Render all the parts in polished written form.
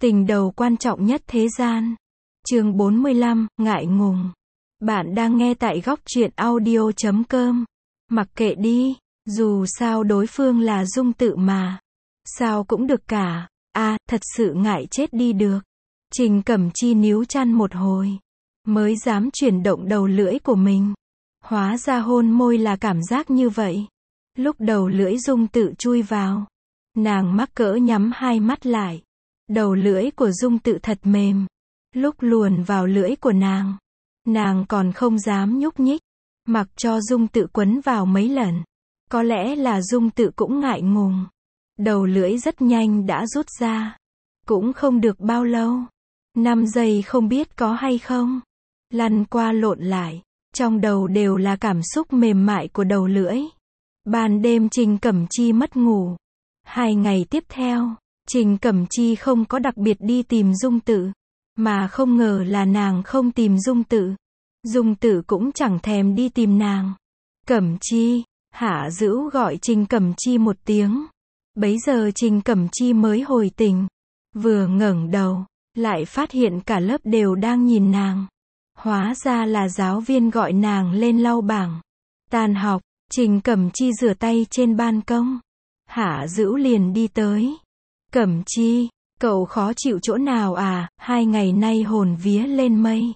Tình đầu quan trọng nhất thế gian. Chương 45, ngại ngùng. Bạn đang nghe tại góc truyện audio.com. Mặc kệ đi, dù sao đối phương là Dung Tự mà. Sao cũng được cả. Thật sự ngại chết đi được. Trình Cẩm Chi níu chăn một hồi, mới dám chuyển động đầu lưỡi của mình. Hóa ra hôn môi là cảm giác như vậy. Lúc đầu lưỡi Dung Tự chui vào, nàng mắc cỡ nhắm hai mắt lại. Đầu lưỡi của Dung Tự thật mềm. Lúc luồn vào lưỡi của nàng còn không dám nhúc nhích, mặc cho Dung Tự quấn vào mấy lần. Có lẽ là Dung Tự cũng ngại ngùng. Đầu lưỡi rất nhanh đã rút ra. Cũng không được bao lâu. 5 giây không biết có hay không. Lăn qua lộn lại. Trong đầu đều là cảm xúc mềm mại của đầu lưỡi. Ban đêm Trình Cẩm Chi mất ngủ. 2 ngày tiếp theo, Trình Cẩm Chi không có đặc biệt đi tìm Dung Tự. Mà không ngờ là nàng không tìm Dung Tự. Dung Tự cũng chẳng thèm đi tìm nàng. Cẩm Chi, Hạ Dữu gọi Trình Cẩm Chi một tiếng. Bấy giờ Trình Cẩm Chi mới hồi tỉnh. Vừa ngẩng đầu, lại phát hiện cả lớp đều đang nhìn nàng. Hóa ra là giáo viên gọi nàng lên lau bảng. Tan học, Trình Cẩm Chi rửa tay trên ban công. Hạ Dữu liền đi tới. Cẩm Chi, cậu khó chịu chỗ nào à, 2 ngày nay hồn vía lên mây.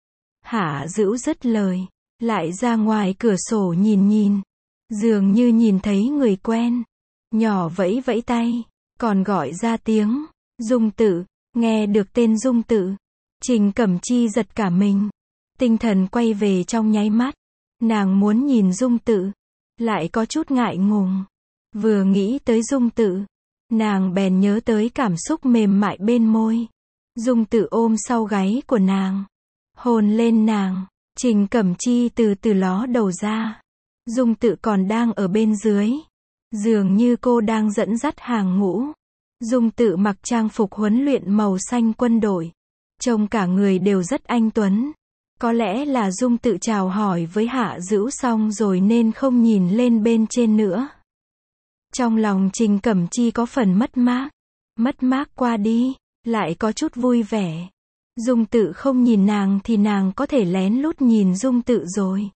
Hạ Dữu dứt lời, lại ra ngoài cửa sổ nhìn. Dường như nhìn thấy người quen. Nhỏ vẫy vẫy tay, còn gọi ra tiếng, Dung Tự. Nghe được tên Dung Tự, Trình Cẩm Chi giật cả mình. Tinh thần quay về trong nháy mắt. Nàng muốn nhìn Dung Tự, lại có chút ngại ngùng. Vừa nghĩ tới Dung Tự, nàng bèn nhớ tới cảm xúc mềm mại bên môi. Dung Tự ôm sau gáy của nàng, hôn lên nàng. Trình Cẩm Chi từ từ ló đầu ra. Dung Tự còn đang ở bên dưới. Dường như cô đang dẫn dắt hàng ngũ. Dung Tự mặc trang phục huấn luyện màu xanh quân đội. Trông cả người đều rất anh tuấn. Có lẽ là Dung Tự chào hỏi với Hạ Dữu xong rồi nên không nhìn lên bên trên nữa. Trong lòng Trình Cẩm Chi có phần mất mát. Mất mát qua đi, lại có chút vui vẻ. Dung Tự không nhìn nàng thì nàng có thể lén lút nhìn Dung Tự rồi.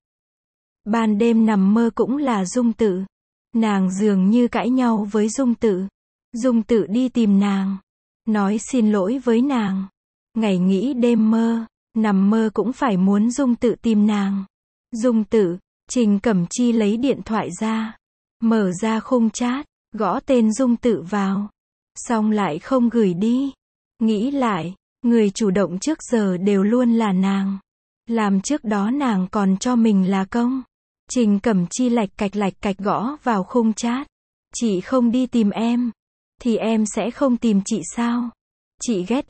Ban đêm nằm mơ cũng là Dung Tự. Nàng dường như cãi nhau với Dung Tự. Dung Tự đi tìm nàng, nói xin lỗi với nàng. Ngày nghĩ đêm mơ, nằm mơ cũng phải muốn Dung Tự tìm nàng. Dung Tự, Trình Cẩm Chi lấy điện thoại ra, mở ra khung chat, gõ tên Dung Tự vào. Xong lại không gửi đi. Nghĩ lại, người chủ động trước giờ đều luôn là nàng. Làm trước đó nàng còn cho mình là công. Trình Cẩm Chi lạch cạch gõ vào khung chat. Chị không đi tìm em, thì em sẽ không tìm chị sao? Chị ghét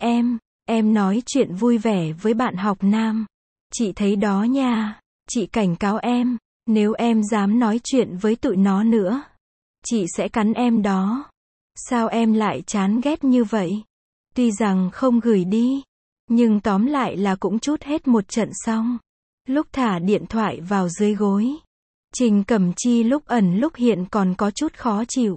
em nói chuyện vui vẻ với bạn học nam. Chị thấy đó nha, chị cảnh cáo em, nếu em dám nói chuyện với tụi nó nữa, chị sẽ cắn em đó. Sao em lại chán ghét như vậy? Tuy rằng không gửi đi, nhưng tóm lại là cũng trút hết một trận xong. Lúc thả điện thoại vào dưới gối, Trình Cẩm Chi lúc ẩn lúc hiện còn có chút khó chịu.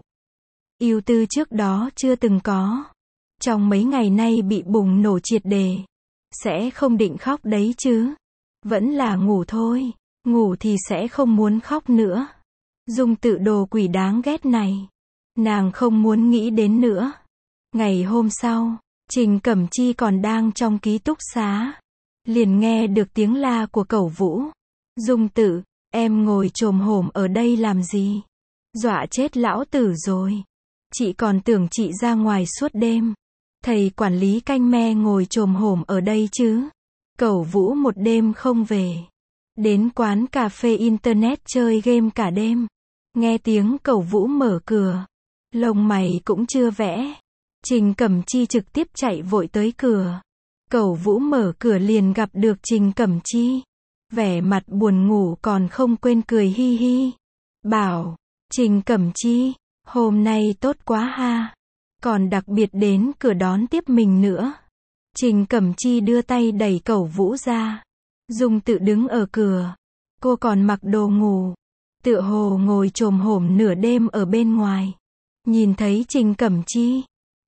Ưu tư trước đó chưa từng có. Trong mấy ngày nay bị bùng nổ triệt đề. Sẽ không định khóc đấy chứ. Vẫn là ngủ thôi. Ngủ thì sẽ không muốn khóc nữa. Dung Tự đồ quỷ đáng ghét này. Nàng không muốn nghĩ đến nữa. Ngày hôm sau, Trình Cẩm Chi còn đang trong ký túc xá. Liền nghe được tiếng la của Cẩu Vũ. Dung Tự, em ngồi chồm hổm ở đây làm gì? Dọa chết lão tử rồi. Chị còn tưởng chị ra ngoài suốt đêm. Thầy quản lý canh me ngồi chồm hổm ở đây chứ. Cẩu Vũ một đêm không về. Đến quán cà phê internet chơi game cả đêm. Nghe tiếng Cẩu Vũ mở cửa. Lông mày cũng chưa vẽ. Trình Cẩm Chi trực tiếp chạy vội tới cửa. Cẩu Vũ mở cửa liền gặp được Trình Cẩm Chi. Vẻ mặt buồn ngủ còn không quên cười hi hi. Bảo, Trình Cẩm Chi, hôm nay tốt quá ha. Còn đặc biệt đến cửa đón tiếp mình nữa. Trình Cẩm Chi đưa tay đẩy Cẩu Vũ ra. Dung Tự đứng ở cửa. Cô còn mặc đồ ngủ. Tựa hồ ngồi chồm hổm nửa đêm ở bên ngoài. Nhìn thấy Trình Cẩm Chi.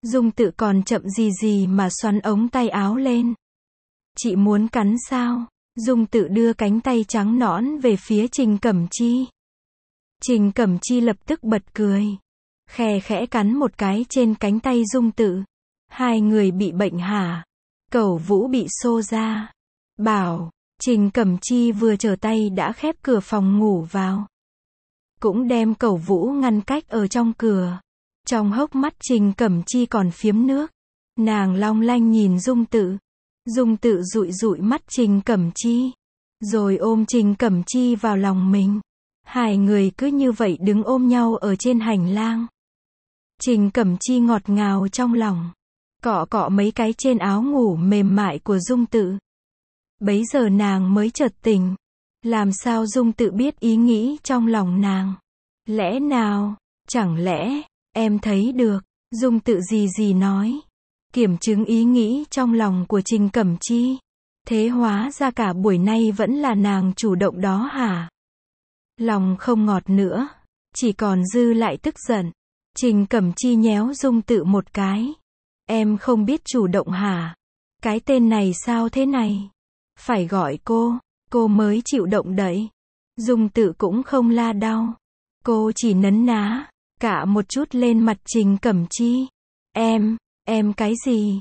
Dung Tự còn chậm gì gì mà xoắn ống tay áo lên. Chị muốn cắn sao? Dung Tự đưa cánh tay trắng nõn về phía Trình Cẩm Chi. Trình Cẩm Chi lập tức bật cười. Khe khẽ cắn một cái trên cánh tay Dung Tự. Hai người bị bệnh hả? Cẩu Vũ bị xô ra. Bảo, Trình Cẩm Chi vừa trở tay đã khép cửa phòng ngủ vào. Cũng đem Cẩu Vũ ngăn cách ở trong cửa. Trong hốc mắt Trình Cẩm Chi còn phiếm nước. Nàng long lanh nhìn Dung Tự. Dung Tự dụi dụi mắt Trình Cẩm Chi. Rồi ôm Trình Cẩm Chi vào lòng mình. Hai người cứ như vậy đứng ôm nhau ở trên hành lang. Trình Cẩm Chi ngọt ngào trong lòng. Cọ cọ mấy cái trên áo ngủ mềm mại của Dung Tự. Bấy giờ nàng mới chợt tỉnh. Làm sao Dung Tự biết ý nghĩ trong lòng nàng? Lẽ nào, chẳng lẽ, em thấy được, Dung Tự gì gì nói. Kiểm chứng ý nghĩ trong lòng của Trình Cẩm Chi. Thế hóa ra cả buổi nay vẫn là nàng chủ động đó hả? Lòng không ngọt nữa, chỉ còn dư lại tức giận. Trình Cẩm Chi nhéo Dung Tự một cái. Em không biết chủ động hả? Cái tên này sao thế này? Phải gọi cô mới chịu động đậy. Dung Tự cũng không la đau. Cô chỉ nấn ná, cạ một chút lên mặt Trình Cẩm Chi. Em cái gì?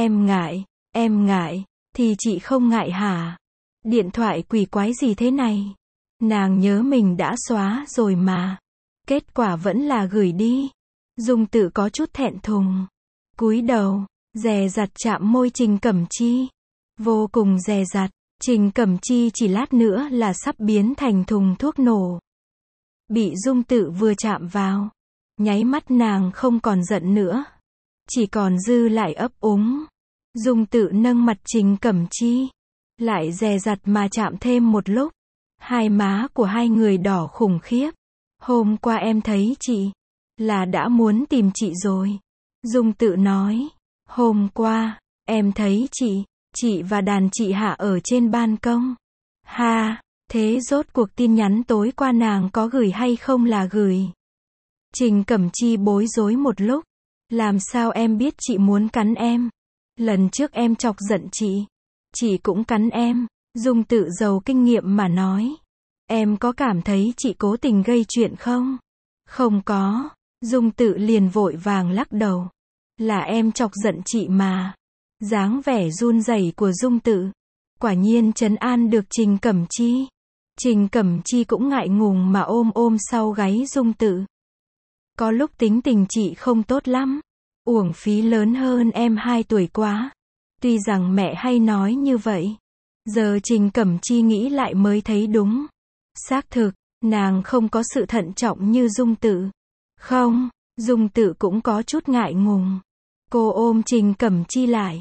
Em ngại, thì chị không ngại hả? Điện thoại quỷ quái gì thế này? Nàng nhớ mình đã xóa rồi mà. Kết quả vẫn là gửi đi. Dung Tự có chút thẹn thùng. Cúi đầu, dè dặt chạm môi Trình Cẩm Chi. Vô cùng dè dặt, Trình Cẩm Chi chỉ lát nữa là sắp biến thành thùng thuốc nổ. Bị Dung Tự vừa chạm vào, nháy mắt nàng không còn giận nữa. Chỉ còn dư lại ấp úng. Dung Tự nâng mặt Trình Cẩm Chi. Lại dè dặt mà chạm thêm một lúc. Hai má của hai người đỏ khủng khiếp. Hôm qua em thấy chị, là đã muốn tìm chị rồi. Dung Tự nói. Hôm qua, em thấy chị và đàn chị Hạ ở trên ban công. Ha, thế rốt cuộc tin nhắn tối qua nàng có gửi hay không là gửi? Trình Cẩm Chi bối rối một lúc. Làm sao em biết chị muốn cắn em? Lần trước em chọc giận chị cũng cắn em. Dung Tự giàu kinh nghiệm mà nói. Em có cảm thấy chị cố tình gây chuyện không? Không có. Dung Tự liền vội vàng lắc đầu. Là em chọc giận chị mà. Dáng vẻ run rẩy của Dung Tự quả nhiên trấn an được Trình Cẩm Chi. Trình Cẩm Chi cũng ngại ngùng mà ôm sau gáy Dung Tự. Có lúc tính tình chị không tốt lắm. Uổng phí lớn hơn em 2 tuổi quá. Tuy rằng mẹ hay nói như vậy. Giờ Trình Cẩm Chi nghĩ lại mới thấy đúng. Xác thực, nàng không có sự thận trọng như Dung Tự. Không, Dung Tự cũng có chút ngại ngùng. Cô ôm Trình Cẩm Chi lại.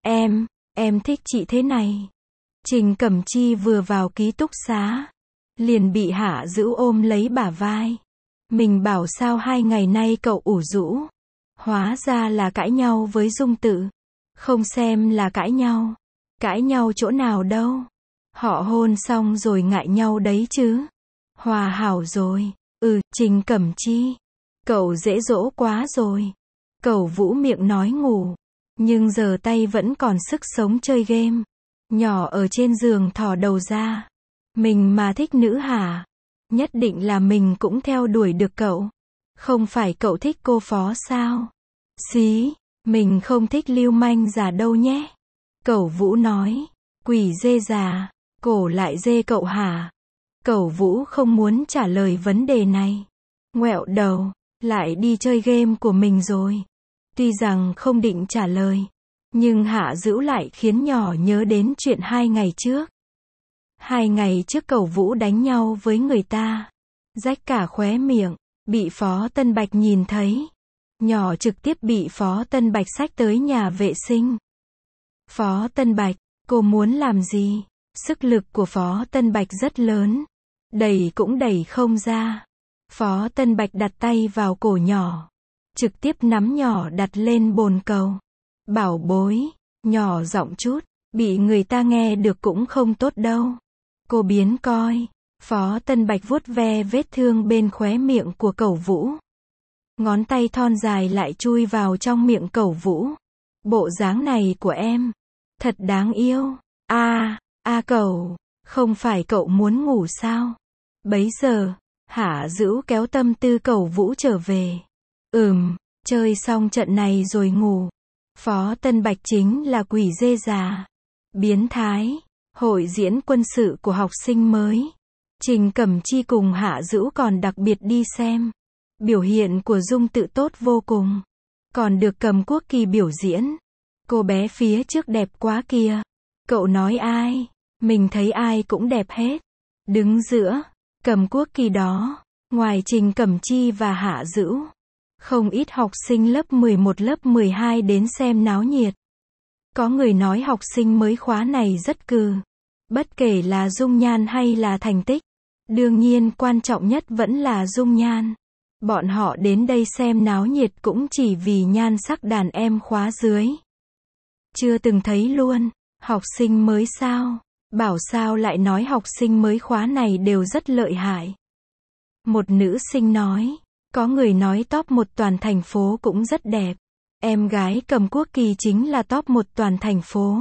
Em thích chị thế này. Trình Cẩm Chi vừa vào ký túc xá. Liền bị Hạ Dữu ôm lấy bả vai. Mình bảo sao 2 ngày nay cậu ủ rũ. Hóa ra là cãi nhau với Dung Tự. Không xem là cãi nhau. Cãi nhau chỗ nào đâu. Họ hôn xong rồi ngại nhau đấy chứ. Hòa hảo rồi. Trình Cẩm Chi. Cậu dễ dỗ quá rồi. Cẩu Vũ miệng nói ngủ. Nhưng giờ tay vẫn còn sức sống chơi game. Nhỏ ở trên giường thò đầu ra. Mình mà thích nữ hả? Nhất định là mình cũng theo đuổi được cậu. Không phải cậu thích cô phó sao? Xí, mình không thích lưu manh già đâu nhé. Cẩu Vũ nói. Quỷ dê già, cổ lại dê cậu hả? Cẩu Vũ không muốn trả lời vấn đề này. Ngoẹo đầu, lại đi chơi game của mình rồi. Tuy rằng không định trả lời, nhưng Hạ Dữu lại khiến nhỏ nhớ đến chuyện 2 ngày trước. 2 ngày trước Cẩu Vũ đánh nhau với người ta. Rách cả khóe miệng, bị Phó Tân Bạch nhìn thấy. Nhỏ trực tiếp bị Phó Tân Bạch xách tới nhà vệ sinh. Phó Tân Bạch, cô muốn làm gì? Sức lực của Phó Tân Bạch rất lớn. Đẩy cũng đẩy không ra. Phó Tân Bạch đặt tay vào cổ nhỏ. Trực tiếp nắm nhỏ đặt lên bồn cầu. Bảo bối, nhỏ giọng chút, bị người ta nghe được cũng không tốt đâu. Cô biến coi. Phó Tân Bạch vuốt ve vết thương bên khóe miệng của Cẩu Vũ. Ngón tay thon dài lại chui vào trong miệng Cẩu Vũ. Bộ dáng này của em, thật đáng yêu. Cậu, không phải cậu muốn ngủ sao? Bấy giờ, Hạ Dữu kéo tâm tư Cẩu Vũ trở về. Chơi xong trận này rồi ngủ. Phó Tân Bạch chính là quỷ dê già, biến thái, hội diễn quân sự của học sinh mới. Trình Cẩm Chi cùng Hạ Dữu còn đặc biệt đi xem. Biểu hiện của Dung Tự tốt vô cùng. Còn được Cầm Quốc Kỳ biểu diễn. Cô bé phía trước đẹp quá kìa. Cậu nói ai? Mình thấy ai cũng đẹp hết. Đứng giữa, Cầm Quốc Kỳ đó, ngoài Trình Cẩm Chi và Hạ Dữu, không ít học sinh lớp 11 lớp 12 đến xem náo nhiệt. Có người nói học sinh mới khóa này rất cừ. Bất kể là dung nhan hay là thành tích. Đương nhiên quan trọng nhất vẫn là dung nhan. Bọn họ đến đây xem náo nhiệt cũng chỉ vì nhan sắc đàn em khóa dưới. Chưa từng thấy luôn. Học sinh mới sao? Bảo sao lại nói học sinh mới khóa này đều rất lợi hại. Một nữ sinh nói. Có người nói top 1 toàn thành phố cũng rất đẹp. Em gái Cầm Quốc Kỳ chính là top 1 toàn thành phố.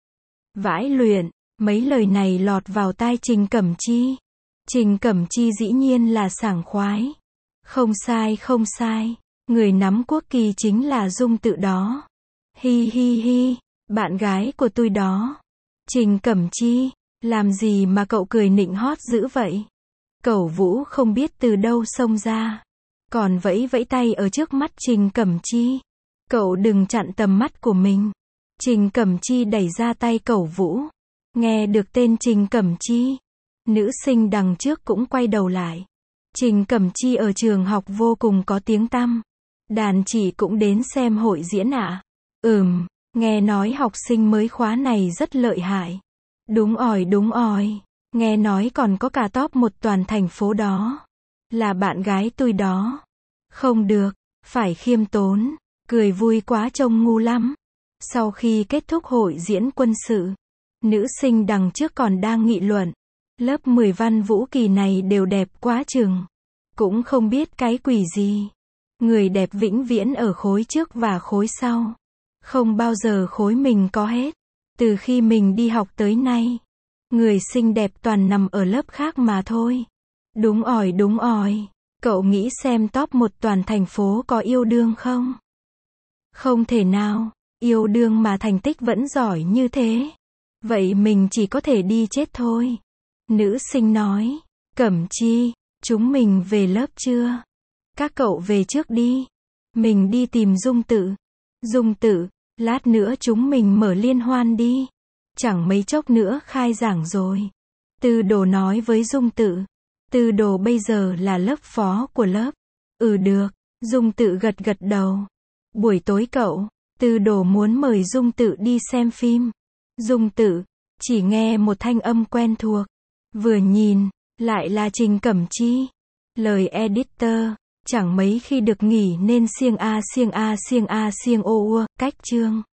Vãi luyện. Mấy lời này lọt vào tai Trình Cẩm Chi. Trình Cẩm Chi dĩ nhiên là sảng khoái. Không sai không sai. Người nắm quốc kỳ chính là Dung Tự đó. Hi hi hi. Bạn gái của tôi đó. Trình Cẩm Chi. Làm gì mà cậu cười nịnh hót dữ vậy? Cẩu Vũ không biết từ đâu xông ra. Còn vẫy vẫy tay ở trước mắt Trình Cẩm Chi. Cậu đừng chặn tầm mắt của mình. Trình Cẩm Chi đẩy ra tay Cẩu Vũ. Nghe được tên Trình Cẩm Chi. Nữ sinh đằng trước cũng quay đầu lại. Trình Cẩm Chi ở trường học vô cùng có tiếng tăm. Đàn chị cũng đến xem hội diễn ạ. Nghe nói học sinh mới khóa này rất lợi hại. Đúng ỏi. Nghe nói còn có cả top 1 toàn thành phố đó. Là bạn gái tôi đó. Không được, phải khiêm tốn. Cười vui quá trông ngu lắm. Sau khi kết thúc hội diễn quân sự, nữ sinh đằng trước còn đang nghị luận. Lớp 10 Văn Vũ kỳ này đều đẹp quá chừng. Cũng không biết cái quỷ gì. Người đẹp vĩnh viễn ở khối trước và khối sau. Không bao giờ khối mình có hết. Từ khi mình đi học tới nay, người xinh đẹp toàn nằm ở lớp khác mà thôi. Đúng ỏi. Cậu nghĩ xem top 1 toàn thành phố có yêu đương không? Không thể nào. Yêu đương mà thành tích vẫn giỏi như thế. Vậy mình chỉ có thể đi chết thôi. Nữ sinh nói. Cẩm Chi, chúng mình về lớp chưa? Các cậu về trước đi. Mình đi tìm Dung Tự. Dung Tự, lát nữa chúng mình mở liên hoan đi. Chẳng mấy chốc nữa khai giảng rồi. Tư Đồ nói với Dung Tự. Tư Đồ bây giờ là lớp phó của lớp. Được. Dung Tự gật gật đầu. Buổi tối cậu, Tư Đồ muốn mời Dung Tự đi xem phim. Dung Tự, chỉ nghe một thanh âm quen thuộc. Vừa nhìn, lại là Trình Cẩm Chi. Lời editor, chẳng mấy khi được nghỉ nên siêng a siêng ô ua, cách chương.